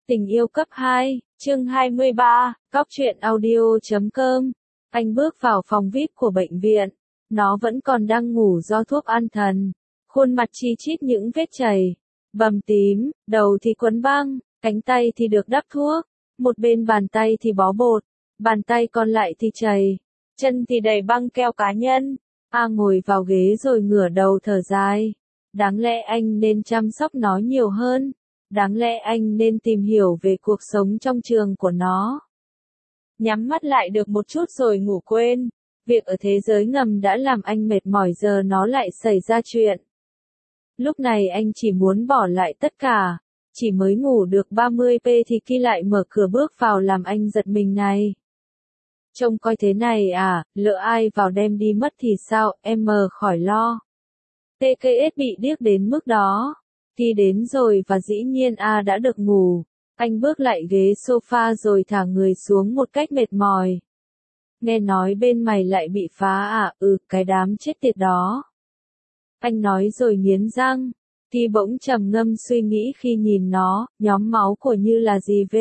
Tình yêu cấp 2, chương 23, Cóc truyện audio.com. Anh bước vào phòng VIP của bệnh viện. Nó vẫn còn đang ngủ do thuốc an thần. Khuôn mặt chi chít những vết chảy, bầm tím, đầu thì quấn băng, cánh tay thì được đắp thuốc. Một bên bàn tay thì bó bột, bàn tay còn lại thì chảy, chân thì đầy băng keo cá nhân. A ngồi vào ghế rồi ngửa đầu thở dài. Đáng lẽ anh nên chăm sóc nó nhiều hơn. Đáng lẽ anh nên tìm hiểu về cuộc sống trong trường của nó. Nhắm mắt lại được một chút rồi ngủ quên. Việc ở thế giới ngầm đã làm anh mệt mỏi, giờ nó lại xảy ra chuyện. Lúc này anh chỉ muốn bỏ lại tất cả. Chỉ mới ngủ được 30p thì Ki lại mở cửa bước vào làm anh giật mình này. Trông coi thế này à, lỡ ai vào đem đi mất thì sao, em khỏi lo. TKS bị điếc đến mức đó. Ki đến rồi và dĩ nhiên A đã được ngủ. Anh bước lại ghế sofa rồi thả người xuống một cách mệt mỏi. Nghe nói bên mày lại bị phá à, cái đám chết tiệt đó. Anh nói rồi nghiến răng. Ki bỗng trầm ngâm suy nghĩ khi nhìn nó, nhóm máu của Như là gì V?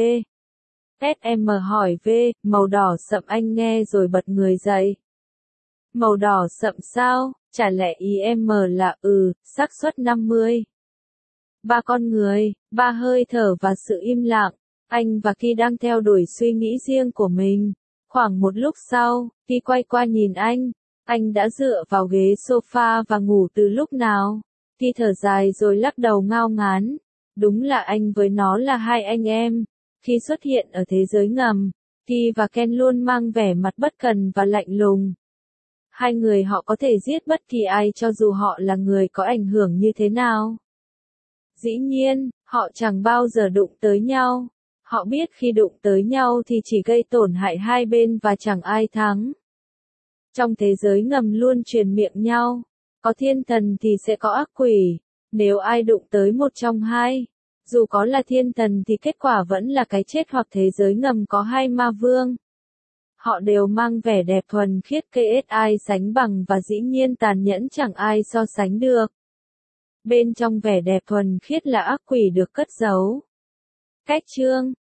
SM hỏi V, màu đỏ sậm, anh nghe rồi bật người dậy. Màu đỏ sậm sao, chả lẽ ý em là xác suất 50. Ba con người, ba hơi thở và sự im lặng. Anh và Ki đang theo đuổi suy nghĩ riêng của mình. Khoảng một lúc sau, Ki quay qua nhìn anh. Anh đã dựa vào ghế sofa và ngủ từ lúc nào? Ki thở dài rồi lắc đầu ngao ngán. Đúng là anh với nó là hai anh em. Khi xuất hiện ở thế giới ngầm, Ki và Ken luôn mang vẻ mặt bất cần và lạnh lùng. Hai người họ có thể giết bất kỳ ai cho dù họ là người có ảnh hưởng như thế nào. Dĩ nhiên, họ chẳng bao giờ đụng tới nhau. Họ biết khi đụng tới nhau thì chỉ gây tổn hại hai bên và chẳng ai thắng. Trong thế giới ngầm luôn truyền miệng nhau. Có thiên thần thì sẽ có ác quỷ. Nếu ai đụng tới một trong hai, dù có là thiên thần thì kết quả vẫn là cái chết, hoặc thế giới ngầm có hai ma vương. Họ đều mang vẻ đẹp thuần khiết KSI sánh bằng và dĩ nhiên tàn nhẫn chẳng ai so sánh được. Bên trong vẻ đẹp thuần khiết là ác quỷ được cất giấu. Cách chương